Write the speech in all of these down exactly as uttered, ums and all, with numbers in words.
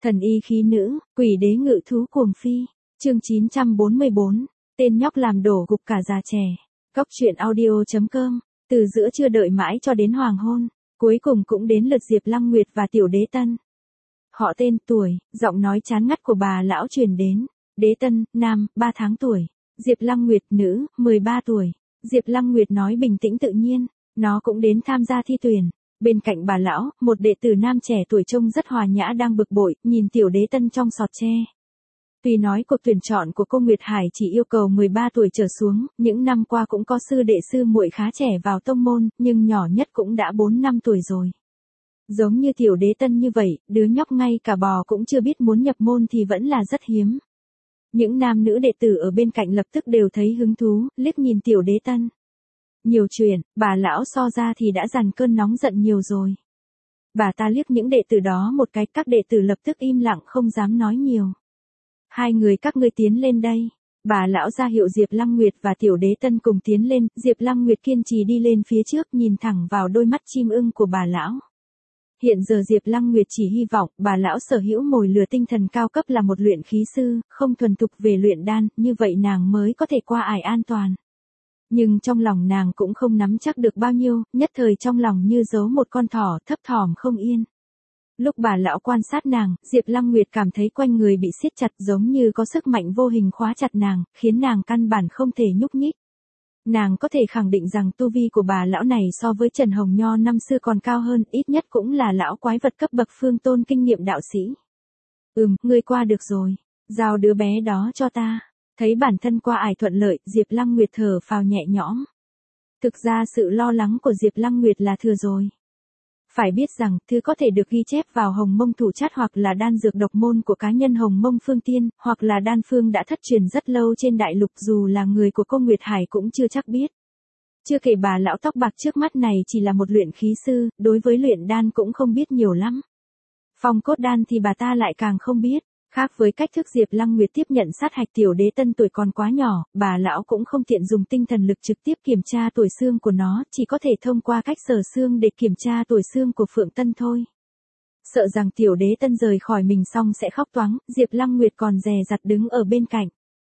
Thần y khí nữ, quỷ đế ngự thú cuồng phi. Chương chín trăm bốn mươi bốn. Tên nhóc làm đổ gục cả già trẻ. Cốc truyện audio chấm com. Từ giữa trưa đợi mãi cho đến hoàng hôn, cuối cùng cũng đến lượt Diệp Lăng Nguyệt và Tiểu Đế Tân. Họ tên, tuổi, giọng nói chán ngắt của bà lão truyền đến. Đế Tân, nam, ba tháng tuổi. Diệp Lăng Nguyệt, nữ, mười ba tuổi. Diệp Lăng Nguyệt nói bình tĩnh tự nhiên, nó cũng đến tham gia thi tuyển. Bên cạnh bà lão, một đệ tử nam trẻ tuổi trông rất hòa nhã đang bực bội, nhìn Tiểu Đế Tân trong sọt tre. Tuy nói cuộc tuyển chọn của cô Nguyệt Hải chỉ yêu cầu mười ba tuổi trở xuống, những năm qua cũng có sư đệ sư muội khá trẻ vào tông môn, nhưng nhỏ nhất cũng đã bốn năm tuổi rồi. Giống như Tiểu Đế Tân như vậy, đứa nhóc ngay cả bò cũng chưa biết muốn nhập môn thì vẫn là rất hiếm. Những nam nữ đệ tử ở bên cạnh lập tức đều thấy hứng thú, liếc nhìn Tiểu Đế Tân. Nhiều chuyện, bà lão so ra thì đã dằn cơn nóng giận nhiều rồi. Bà ta liếc những đệ tử đó một cái, các đệ tử lập tức im lặng không dám nói nhiều. Hai người các ngươi tiến lên đây. Bà lão ra hiệu Diệp Lăng Nguyệt và Tiểu Đế Tân cùng tiến lên, Diệp Lăng Nguyệt kiên trì đi lên phía trước nhìn thẳng vào đôi mắt chim ưng của bà lão. Hiện giờ Diệp Lăng Nguyệt chỉ hy vọng bà lão sở hữu mồi lửa tinh thần cao cấp là một luyện khí sư, không thuần thục về luyện đan, như vậy nàng mới có thể qua ải an toàn. Nhưng trong lòng nàng cũng không nắm chắc được bao nhiêu, nhất thời trong lòng như giấu một con thỏ thấp thỏm không yên. Lúc bà lão quan sát nàng, Diệp Lăng Nguyệt cảm thấy quanh người bị siết chặt giống như có sức mạnh vô hình khóa chặt nàng, khiến nàng căn bản không thể nhúc nhích. Nàng có thể khẳng định rằng tu vi của bà lão này so với Trần Hồng Nho năm xưa còn cao hơn, ít nhất cũng là lão quái vật cấp bậc phương tôn kinh nghiệm đạo sĩ. Ừm, ngươi qua được rồi. Giao đứa bé đó cho ta. Thấy bản thân qua ải thuận lợi, Diệp Lăng Nguyệt thở phào nhẹ nhõm. Thực ra sự lo lắng của Diệp Lăng Nguyệt là thừa rồi. Phải biết rằng, thứ có thể được ghi chép vào Hồng Mông Thủ Chát hoặc là đan dược độc môn của cá nhân Hồng Mông Phương Tiên, hoặc là đan phương đã thất truyền rất lâu trên đại lục, dù là người của cô Nguyệt Hải cũng chưa chắc biết. Chưa kể bà lão tóc bạc trước mắt này chỉ là một luyện khí sư, đối với luyện đan cũng không biết nhiều lắm. Phong cốt đan thì bà ta lại càng không biết. Khác với cách thức Diệp Lăng Nguyệt tiếp nhận sát hạch Tiểu Đế Tân tuổi còn quá nhỏ, bà lão cũng không tiện dùng tinh thần lực trực tiếp kiểm tra tuổi xương của nó, chỉ có thể thông qua cách sờ xương để kiểm tra tuổi xương của Phượng Tân thôi. Sợ rằng Tiểu Đế Tân rời khỏi mình xong sẽ khóc toáng, Diệp Lăng Nguyệt còn dè dặt đứng ở bên cạnh.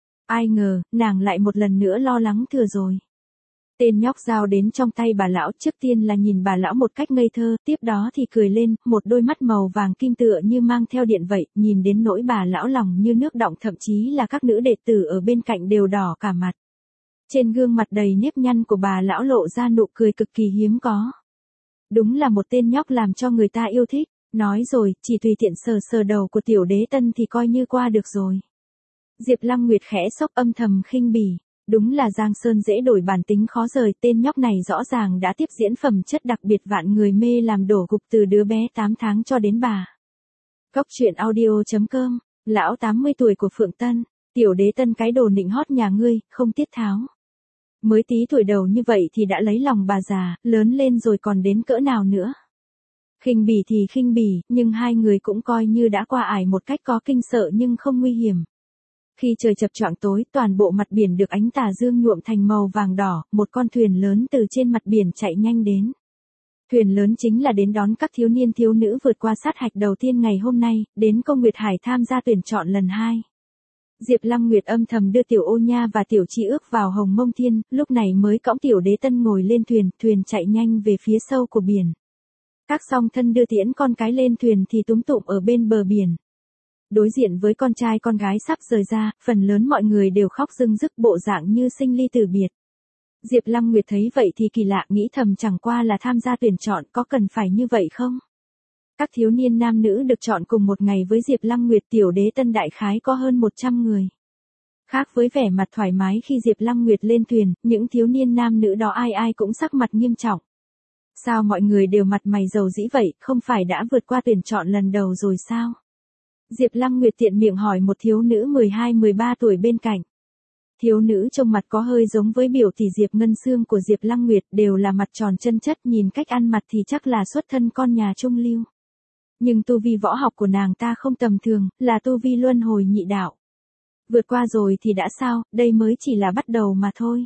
Ai ngờ, nàng lại một lần nữa lo lắng thừa rồi. Tên nhóc giao đến trong tay bà lão, trước tiên là nhìn bà lão một cách ngây thơ, tiếp đó thì cười lên, một đôi mắt màu vàng kim tựa như mang theo điện vậy, nhìn đến nỗi bà lão lòng như nước đọng, thậm chí là các nữ đệ tử ở bên cạnh đều đỏ cả mặt. Trên gương mặt đầy nếp nhăn của bà lão lộ ra nụ cười cực kỳ hiếm có. Đúng là một tên nhóc làm cho người ta yêu thích, nói rồi, chỉ tùy tiện sờ sờ đầu của Tiểu Đế Tân thì coi như qua được rồi. Diệp Lăng Nguyệt khẽ sốc âm thầm khinh bỉ. Đúng là Giang Sơn dễ đổi bản tính khó rời, tên nhóc này rõ ràng đã tiếp diễn phẩm chất đặc biệt vạn người mê làm đổ gục từ đứa bé tám tháng cho đến bà. Cốc truyện audio chấm com, lão tám mươi tuổi của Phượng Tân, Tiểu Đế Tân cái đồ nịnh hót nhà ngươi, không tiết tháo. Mới tí tuổi đầu như vậy thì đã lấy lòng bà già, lớn lên rồi còn đến cỡ nào nữa. Khinh bỉ thì khinh bỉ, nhưng hai người cũng coi như đã qua ải một cách có kinh sợ nhưng không nguy hiểm. Khi trời chập choạng tối, toàn bộ mặt biển được ánh tà dương nhuộm thành màu vàng đỏ, một con thuyền lớn từ trên mặt biển chạy nhanh đến. Thuyền lớn chính là đến đón các thiếu niên thiếu nữ vượt qua sát hạch đầu tiên ngày hôm nay, đến cô Nguyệt Hải tham gia tuyển chọn lần hai. Diệp Lăng Nguyệt âm thầm đưa Tiểu Ô Nha và Tiểu Chi Ước vào Hồng Mông Thiên, lúc này mới cõng Tiểu Đế Tân ngồi lên thuyền, thuyền chạy nhanh về phía sâu của biển. Các song thân đưa tiễn con cái lên thuyền thì túm tụm ở bên bờ biển. Đối diện với con trai con gái sắp rời ra, phần lớn mọi người đều khóc rưng rức bộ dạng như sinh ly tử biệt. Diệp Lăng Nguyệt thấy vậy thì kỳ lạ, nghĩ thầm chẳng qua là tham gia tuyển chọn, có cần phải như vậy không? Các thiếu niên nam nữ được chọn cùng một ngày với Diệp Lăng Nguyệt, Tiểu Đế Tân đại khái có hơn một trăm người. Khác với vẻ mặt thoải mái khi Diệp Lăng Nguyệt lên thuyền, những thiếu niên nam nữ đó ai ai cũng sắc mặt nghiêm trọng. Sao mọi người đều mặt mày rầu rĩ vậy, không phải đã vượt qua tuyển chọn lần đầu rồi sao? Diệp Lăng Nguyệt tiện miệng hỏi một thiếu nữ mười hai mười ba tuổi bên cạnh. Thiếu nữ trông mặt có hơi giống với biểu tỷ Diệp Ngân Sương của Diệp Lăng Nguyệt, đều là mặt tròn chân chất, nhìn cách ăn mặc thì chắc là xuất thân con nhà trung lưu. Nhưng tu vi võ học của nàng ta không tầm thường, là tu vi luân hồi nhị đạo. Vượt qua rồi thì đã sao, đây mới chỉ là bắt đầu mà thôi.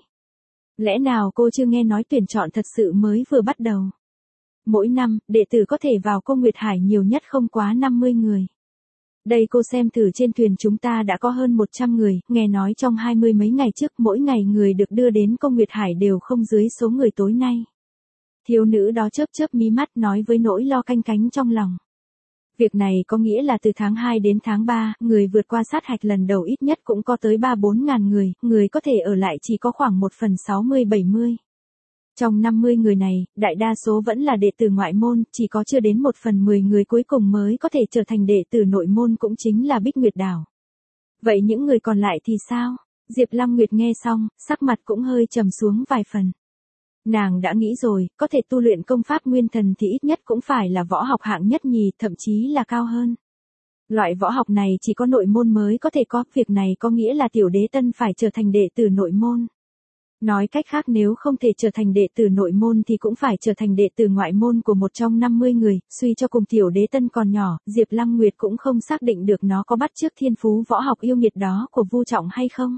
Lẽ nào cô chưa nghe nói tuyển chọn thật sự mới vừa bắt đầu? Mỗi năm, đệ tử có thể vào cô Nguyệt Hải nhiều nhất không quá năm mươi người. Đây cô xem thử trên thuyền chúng ta đã có hơn một trăm người, nghe nói trong hai mươi mấy ngày trước mỗi ngày người được đưa đến Công Nguyệt Hải đều không dưới số người tối nay. Thiếu nữ đó chớp chớp mí mắt nói với nỗi lo canh cánh trong lòng. Việc này có nghĩa là từ tháng hai đến tháng ba, người vượt qua sát hạch lần đầu ít nhất cũng có tới ba bốn ngàn người, người có thể ở lại chỉ có khoảng một phần sáu mươi bảy mươi. Trong năm mươi người này, đại đa số vẫn là đệ tử ngoại môn, chỉ có chưa đến một phần mười người cuối cùng mới có thể trở thành đệ tử nội môn cũng chính là Bích Nguyệt Đảo. Vậy những người còn lại thì sao? Diệp Lăng Nguyệt nghe xong, sắc mặt cũng hơi trầm xuống vài phần. Nàng đã nghĩ rồi, có thể tu luyện công pháp nguyên thần thì ít nhất cũng phải là võ học hạng nhất nhì, thậm chí là cao hơn. Loại võ học này chỉ có nội môn mới có thể có, việc này có nghĩa là tiểu đế tân phải trở thành đệ tử nội môn. Nói cách khác nếu không thể trở thành đệ tử nội môn thì cũng phải trở thành đệ tử ngoại môn của một trong năm mươi người, suy cho cùng tiểu đế tân còn nhỏ, Diệp Lăng Nguyệt cũng không xác định được nó có bắt chước thiên phú võ học yêu nghiệt đó của Vu Trọng hay không.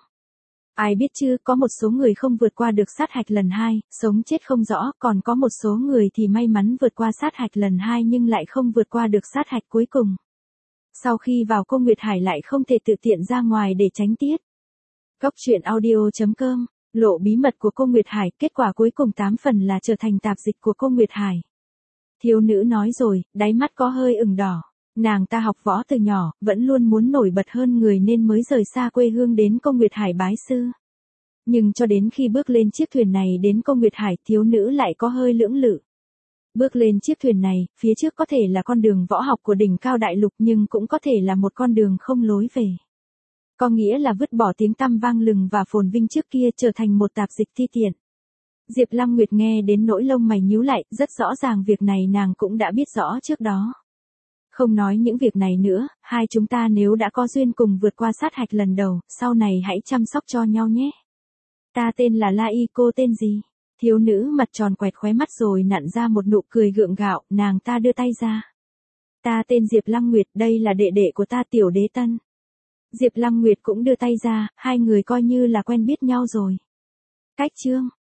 Ai biết chứ, có một số người không vượt qua được sát hạch lần hai, sống chết không rõ, còn có một số người thì may mắn vượt qua sát hạch lần hai nhưng lại không vượt qua được sát hạch cuối cùng. Sau khi vào Công Nguyệt Hải lại không thể tự tiện ra ngoài để tránh tiết. Cốc truyện audio chấm com, lộ bí mật của Công Nguyệt Hải, kết quả cuối cùng tám phần là trở thành tạp dịch của Công Nguyệt Hải. Thiếu nữ nói rồi, đáy mắt có hơi ửng đỏ. Nàng ta học võ từ nhỏ, vẫn luôn muốn nổi bật hơn người nên mới rời xa quê hương đến Công Nguyệt Hải bái sư. Nhưng cho đến khi bước lên chiếc thuyền này đến Công Nguyệt Hải, thiếu nữ lại có hơi lưỡng lự. Bước lên chiếc thuyền này, phía trước có thể là con đường võ học của đỉnh cao đại lục nhưng cũng có thể là một con đường không lối về. Có nghĩa là vứt bỏ tiếng tăm vang lừng và phồn vinh trước kia trở thành một tạp dịch ti tiện. Diệp Lăng Nguyệt nghe đến nỗi lông mày nhíu lại, rất rõ ràng việc này nàng cũng đã biết rõ trước đó. Không nói những việc này nữa, hai chúng ta nếu đã có duyên cùng vượt qua sát hạch lần đầu, sau này hãy chăm sóc cho nhau nhé. Ta tên là La Y, cô tên gì? Thiếu nữ mặt tròn quẹt khóe mắt rồi nặn ra một nụ cười gượng gạo, nàng ta đưa tay ra. Ta tên Diệp Lăng Nguyệt, đây là đệ đệ của ta tiểu đế tân. Diệp Lăng Nguyệt cũng đưa tay ra, hai người coi như là quen biết nhau rồi. Cách chương